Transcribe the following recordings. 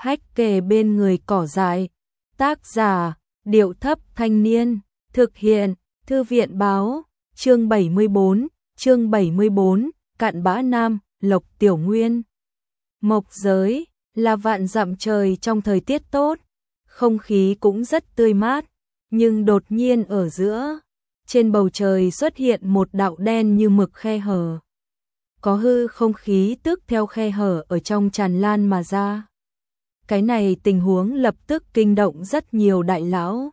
hách kề bên người cỏ dại. Tác giả, Điệu Thấp Thanh Niên. Thực hiện, Thư viện Báo. Chương 74, Cặn Bã Nam, Lộc Tiểu Nguyên. Mộc Giới là vạn dặm trời trong thời tiết tốt, không khí cũng rất tươi mát, nhưng đột nhiên ở giữa, trên bầu trời xuất hiện một đạo đen như mực khe hở. Có hư không khí tức theo khe hở ở trong tràn lan mà ra. Cái này tình huống lập tức kinh động rất nhiều đại lão.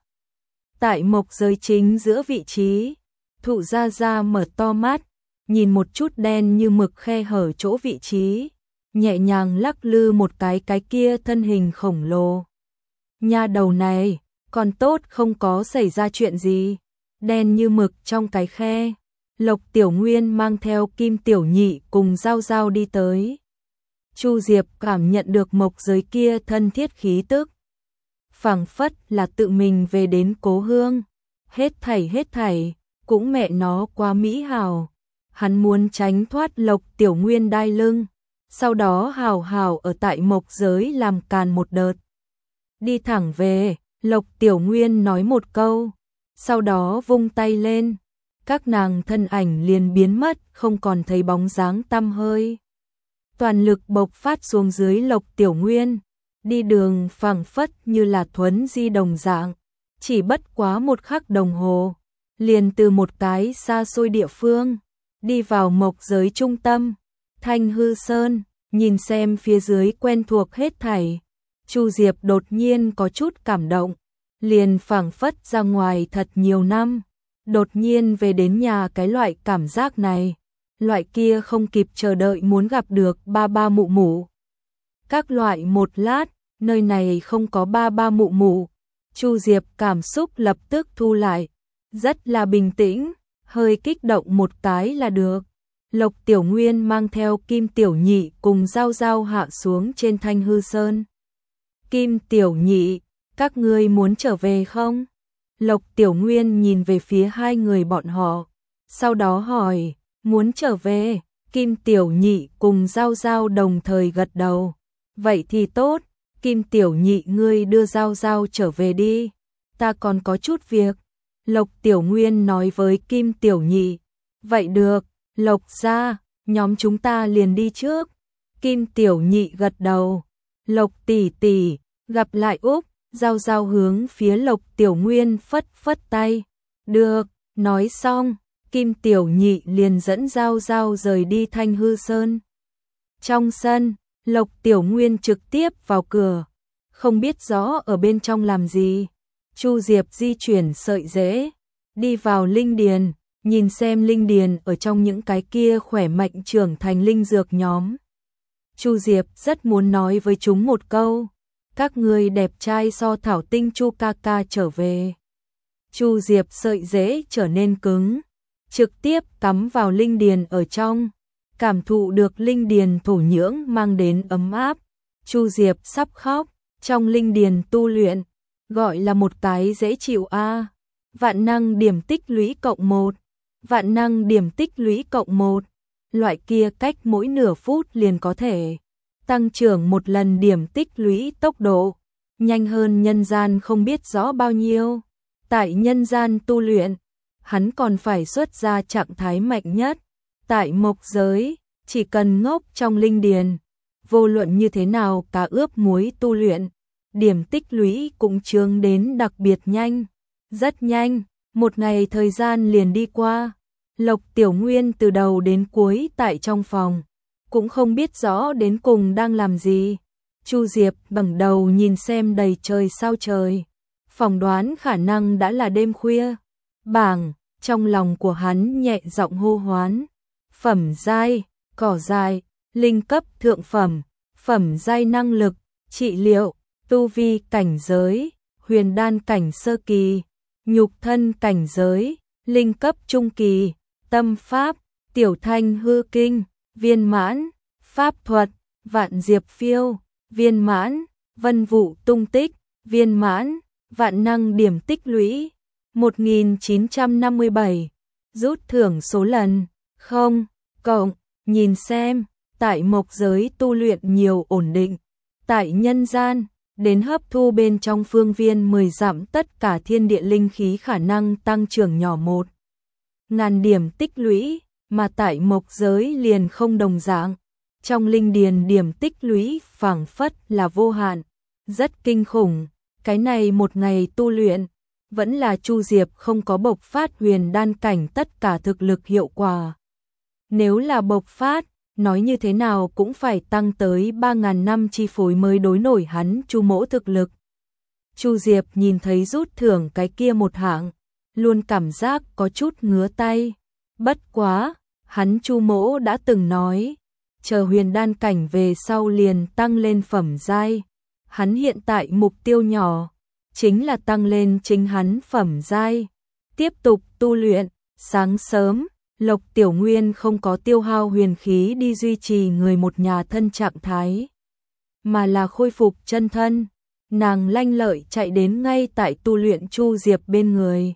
Tại Mộc Giới chính giữa vị trí, Thụ Gia Gia mở to mắt, nhìn một chút đen như mực khe hở chỗ vị trí, nhẹ nhàng lắc lư một cái kia thân hình khổng lồ. Nha đầu này, còn tốt không có xảy ra chuyện gì. Đen như mực trong cái khe, Lộc Tiểu Nguyên mang theo Kim Tiểu Nhị cùng Giao Giao đi tới. Chu Diệp cảm nhận được Mộc Giới kia thân thiết khí tức, phảng phất là tự mình về đến cố hương. Hết thảy, cũng mẹ nó quá mỹ hào. Hắn muốn tránh thoát Lộc Tiểu Nguyên đai lưng, sau đó hào hào ở tại Mộc Giới làm càn một đợt. Đi thẳng về, Lộc Tiểu Nguyên nói một câu, sau đó vung tay lên, các nàng thân ảnh liền biến mất, không còn thấy bóng dáng tăm hơi. Toàn lực bộc phát xuống dưới Lộc Tiểu Nguyên, đi đường phảng phất như là thuấn di đồng dạng, chỉ bất quá một khắc đồng hồ, liền từ một cái xa xôi địa phương, đi vào Mộc Giới trung tâm, Thanh Hư Sơn. Nhìn xem phía dưới quen thuộc hết thảy, Chu Diệp đột nhiên có chút cảm động, liền phảng phất ra ngoài thật nhiều năm, đột nhiên về đến nhà cái loại cảm giác này, loại kia không kịp chờ đợi muốn gặp được ba ba mụ mụ. Các loại một lát, nơi này không có ba ba mụ mụ, Chu Diệp cảm xúc lập tức thu lại, rất là bình tĩnh, hơi kích động một cái là được. Lộc Tiểu Nguyên mang theo Kim Tiểu Nhị cùng Giao Giao hạ xuống trên Thanh Hư Sơn. Kim Tiểu Nhị, các ngươi muốn trở về không? Lộc Tiểu Nguyên nhìn về phía hai người bọn họ, sau đó hỏi, muốn trở về. Kim Tiểu Nhị cùng Giao Giao đồng thời gật đầu. Vậy thì tốt, Kim Tiểu Nhị ngươi đưa Giao Giao trở về đi, ta còn có chút việc. Lộc Tiểu Nguyên nói với Kim Tiểu Nhị, vậy được. Lộc gia, nhóm chúng ta liền đi trước. Kim Tiểu Nhị gật đầu. Lộc tỷ tỷ, gặp lại Úc. Giao Giao hướng phía Lộc Tiểu Nguyên phất phất tay. Được, nói xong, Kim Tiểu Nhị liền dẫn Giao Giao rời đi Thanh Hư Sơn. Trong sân, Lộc Tiểu Nguyên trực tiếp vào cửa, không biết rõ ở bên trong làm gì. Chu Diệp di chuyển sợi rễ, đi vào linh điền. Nhìn xem linh điền ở trong những cái kia khỏe mạnh trưởng thành linh dược nhóm. Chu Diệp rất muốn nói với chúng một câu, các ngươi đẹp trai so Thảo Tinh Chu ca ca trở về. Chu Diệp sợi rễ trở nên cứng, trực tiếp cắm vào linh điền ở trong, cảm thụ được linh điền thổ nhưỡng mang đến ấm áp. Chu Diệp sắp khóc, trong linh điền tu luyện, gọi là một cái dễ chịu a. Vạn năng điểm tích lũy cộng 1. Vạn năng điểm tích lũy cộng 1, loại kia cách mỗi nửa phút liền có thể tăng trưởng một lần điểm tích lũy tốc độ, nhanh hơn nhân gian không biết rõ bao nhiêu. Tại nhân gian tu luyện, hắn còn phải xuất ra trạng thái mạnh nhất. Tại Mộc Giới, chỉ cần ngốc trong linh điền, vô luận như thế nào cá ướp muối tu luyện, điểm tích lũy cũng chướng đến đặc biệt nhanh, rất nhanh. Một ngày thời gian liền đi qua, Lộc Tiểu Nguyên từ đầu đến cuối tại trong phòng, cũng không biết rõ đến cùng đang làm gì. Chu Diệp ngẩng đầu nhìn xem đầy trời sao trời, phỏng đoán khả năng đã là đêm khuya. Bảng, trong lòng của hắn nhẹ giọng hô hoán, phẩm giai, cỏ dại, linh cấp thượng phẩm, phẩm giai năng lực, trị liệu, tu vi cảnh giới, huyền đan cảnh sơ kỳ, nhục thân cảnh giới, linh cấp trung kỳ, tâm pháp, tiểu thanh hư kinh, viên mãn, pháp thuật, vạn diệp phiêu, viên mãn, vân vụ tung tích, viên mãn, vạn năng điểm tích lũy, 1957, rút thưởng số lần, 0, cộng, nhìn xem, tại Mộc Giới tu luyện nhiều ổn định, tại nhân gian, đến hấp thu bên trong phương viên 10 dặm tất cả thiên địa linh khí khả năng tăng trưởng nhỏ 1.000 điểm tích lũy, mà tại mộc giới liền không đồng dạng. Trong linh điền điểm tích lũy phảng phất là vô hạn, rất kinh khủng. Cái này một ngày tu luyện, vẫn là Chu Diệp không có bộc phát huyền đan cảnh tất cả thực lực hiệu quả. Nếu là bộc phát, nói như thế nào cũng phải tăng tới 3.000 năm chi phối mới đối nổi hắn Chu mỗ thực lực. Chu Diệp nhìn thấy rút thưởng cái kia một hạng, luôn cảm giác có chút ngứa tay. Bất quá, hắn Chu mỗ đã từng nói, chờ huyền đan cảnh về sau liền tăng lên phẩm giai. Hắn hiện tại mục tiêu nhỏ, chính là tăng lên chính hắn phẩm giai. Tiếp tục tu luyện, sáng sớm, Lộc Tiểu Nguyên không có tiêu hao huyền khí đi duy trì người một nhà thân trạng thái, mà là khôi phục chân thân. Nàng lanh lợi chạy đến ngay tại tu luyện Chu Diệp bên người.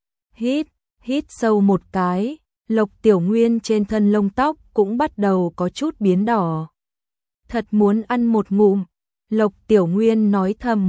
Hít sâu một cái, Lộc Tiểu Nguyên trên thân lông tóc cũng bắt đầu có chút biến đỏ. Thật muốn ăn một ngụm, Lộc Tiểu Nguyên nói thầm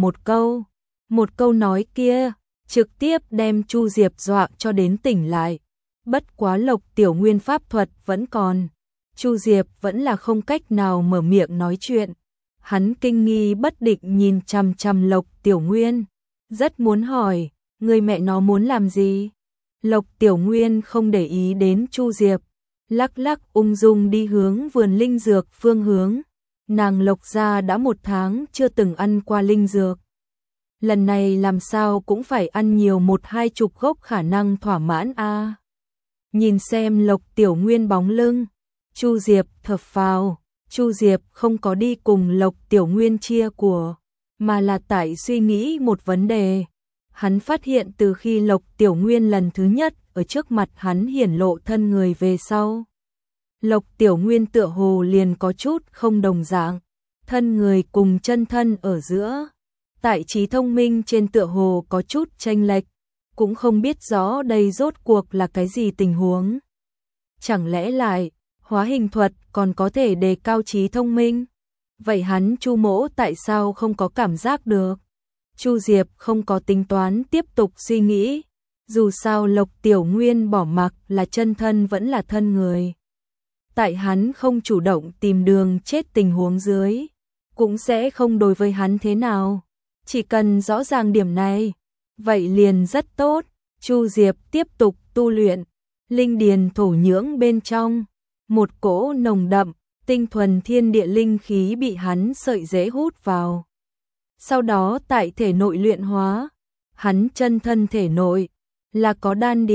một câu nói kia, trực tiếp đem Chu Diệp dọa cho đến tỉnh lại. Bất quá Lộc Tiểu Nguyên pháp thuật vẫn còn, Chu Diệp vẫn là không cách nào mở miệng nói chuyện. Hắn kinh nghi bất định nhìn chằm chằm Lộc Tiểu Nguyên, rất muốn hỏi, người mẹ nó muốn làm gì? Lộc Tiểu Nguyên không để ý đến Chu Diệp, lắc lắc ung dung đi hướng vườn linh dược phương hướng. Nàng Lộc gia đã 1 tháng chưa từng ăn qua linh dược. Lần này làm sao cũng phải ăn nhiều 1-20 gốc khả năng thỏa mãn a. Nhìn xem Lộc Tiểu Nguyên bóng lưng, Chu Diệp thở phào. Chu Diệp không có đi cùng Lộc Tiểu Nguyên chia của, mà là tại suy nghĩ một vấn đề. Hắn phát hiện từ khi Lộc Tiểu Nguyên lần thứ nhất ở trước mặt hắn hiển lộ thân người về sau, Lộc Tiểu Nguyên tựa hồ liền có chút không đồng dạng, thân người cùng chân thân ở giữa, tại trí thông minh trên tựa hồ có chút chênh lệch, cũng không biết rõ đây rốt cuộc là cái gì tình huống. Chẳng lẽ lại hóa hình thuật còn có thể đề cao trí thông minh? Vậy hắn Chu mỗ tại sao không có cảm giác được? Chu Diệp không có tính toán tiếp tục suy nghĩ, dù sao Lộc Tiểu Nguyên bỏ mặc là chân thân vẫn là thân người. Tại hắn không chủ động tìm đường chết tình huống dưới, cũng sẽ không đối với hắn thế nào. Chỉ cần rõ ràng điểm này, vậy liền rất tốt. Chu Diệp tiếp tục tu luyện, linh điền thổ nhưỡng bên trong, một cỗ nồng đậm, tinh thuần thiên địa linh khí bị hắn sợi rễ hút vào. Sau đó tại thể nội luyện hóa, hắn chân thân thể nội là có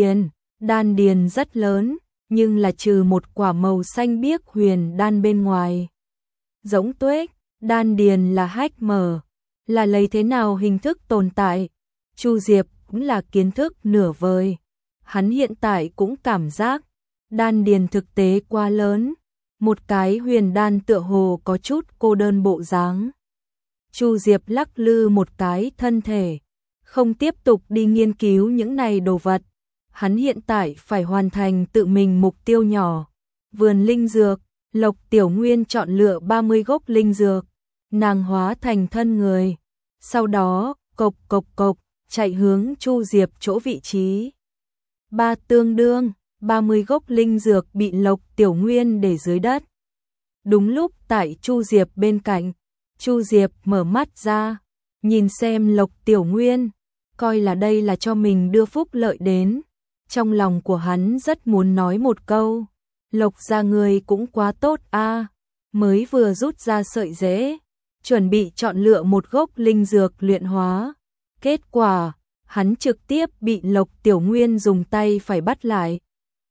đan điền rất lớn, nhưng là trừ một quả màu xanh biếc huyền đan bên ngoài. Giống tuếch, đan điền là hách mở, là lấy thế nào hình thức tồn tại. Chu Diệp cũng là kiến thức nửa vời. Hắn hiện tại cũng cảm giác đan điền thực tế quá lớn, một cái huyền đan tựa hồ có chút cô đơn bộ dáng. Chu Diệp lắc lư một cái thân thể, không tiếp tục đi nghiên cứu những này đồ vật. Hắn hiện tại phải hoàn thành tự mình mục tiêu nhỏ. Vườn linh dược, Lộc Tiểu Nguyên chọn lựa 30 gốc linh dược, nàng hóa thành thân người. Sau đó, cộc cộc cộc, chạy hướng Chu Diệp chỗ vị trí. Tương đương 30 gốc linh dược bị Lộc Tiểu Nguyên để dưới đất. Đúng lúc tại Chu Diệp bên cạnh, Chu Diệp mở mắt ra, nhìn xem Lộc Tiểu Nguyên, coi là đây là cho mình đưa phúc lợi đến. Trong lòng của hắn rất muốn nói một câu, Lộc gia người cũng quá tốt a, mới vừa rút ra sợi rễ, chuẩn bị chọn lựa một gốc linh dược luyện hóa. Kết quả, hắn trực tiếp bị Lộc Tiểu Nguyên dùng tay phải bắt lại.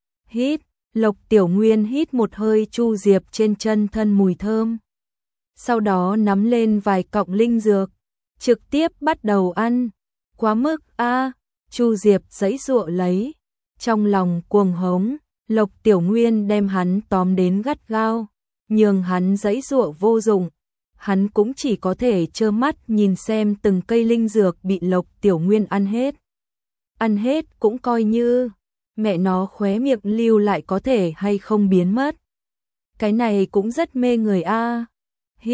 Lộc Tiểu Nguyên hít một hơi Chu Diệp trên chân thân mùi thơm. Sau đó nắm lên vài cọng linh dược, trực tiếp bắt đầu ăn. Quá mức a, Chu Diệp giãy giụa lấy, trong lòng cuồng hống. Lộc Tiểu Nguyên đem hắn tóm đến gắt gao, nhường hắn giãy giụa vô dụng. Hắn cũng chỉ có thể trơ mắt nhìn xem từng cây linh dược bị Lộc Tiểu Nguyên ăn hết. Ăn hết cũng coi như, mẹ nó khóe miệng lưu lại có thể hay không biến mất. Cái này cũng rất mê người a.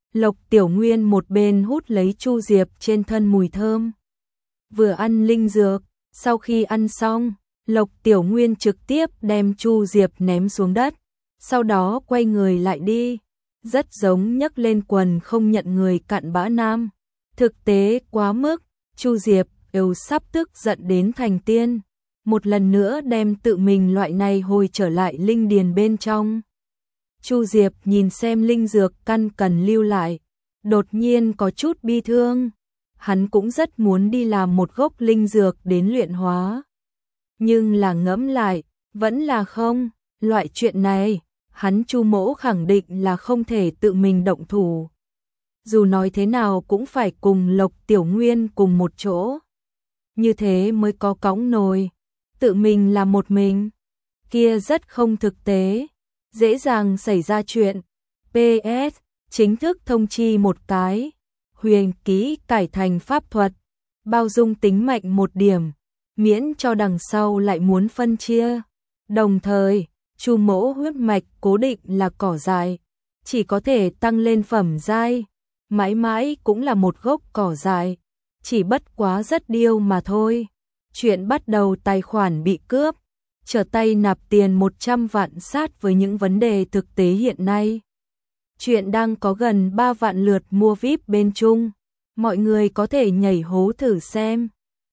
Lộc Tiểu Nguyên một bên hút lấy Chu Diệp trên thân mùi thơm, vừa ăn linh dược. Sau khi ăn xong, Lộc Tiểu Nguyên trực tiếp đem Chu Diệp ném xuống đất, sau đó quay người lại đi, rất giống nhấc lên quần không nhận người cặn bã nam. Thực tế quá mức, Chu Diệp đều sắp tức giận đến thành tiên, một lần nữa đem tự mình loại này hồi trở lại linh điền bên trong. Chu Diệp nhìn xem linh dược căn cần lưu lại, đột nhiên có chút bi thương. Hắn cũng rất muốn đi làm một gốc linh dược đến luyện hóa. Nhưng là ngẫm lại, vẫn là không, loại chuyện này, hắn Chu mỗ khẳng định là không thể tự mình động thủ. Dù nói thế nào cũng phải cùng Lộc Tiểu Nguyên cùng một chỗ. Như thế mới có cõng nồi, tự mình làm một mình. Kia rất không thực tế, dễ dàng xảy ra chuyện. PS, chính thức thông chi một cái. Huyền ký cải thành pháp thuật, bao dung tính mạnh một điểm, miễn cho đằng sau lại muốn phân chia. Đồng thời, Chu mỗ huyết mạch cố định là cỏ dại, chỉ có thể tăng lên phẩm giai, mãi mãi cũng là một gốc cỏ dại, chỉ bất quá rất điêu mà thôi. Chuyện bắt đầu tài khoản bị cướp, trở tay nạp tiền 100 vạn sát với những vấn đề thực tế hiện nay. Chuyện đang có gần 3 vạn lượt mua VIP bên Trung, mọi người có thể nhảy hố thử xem.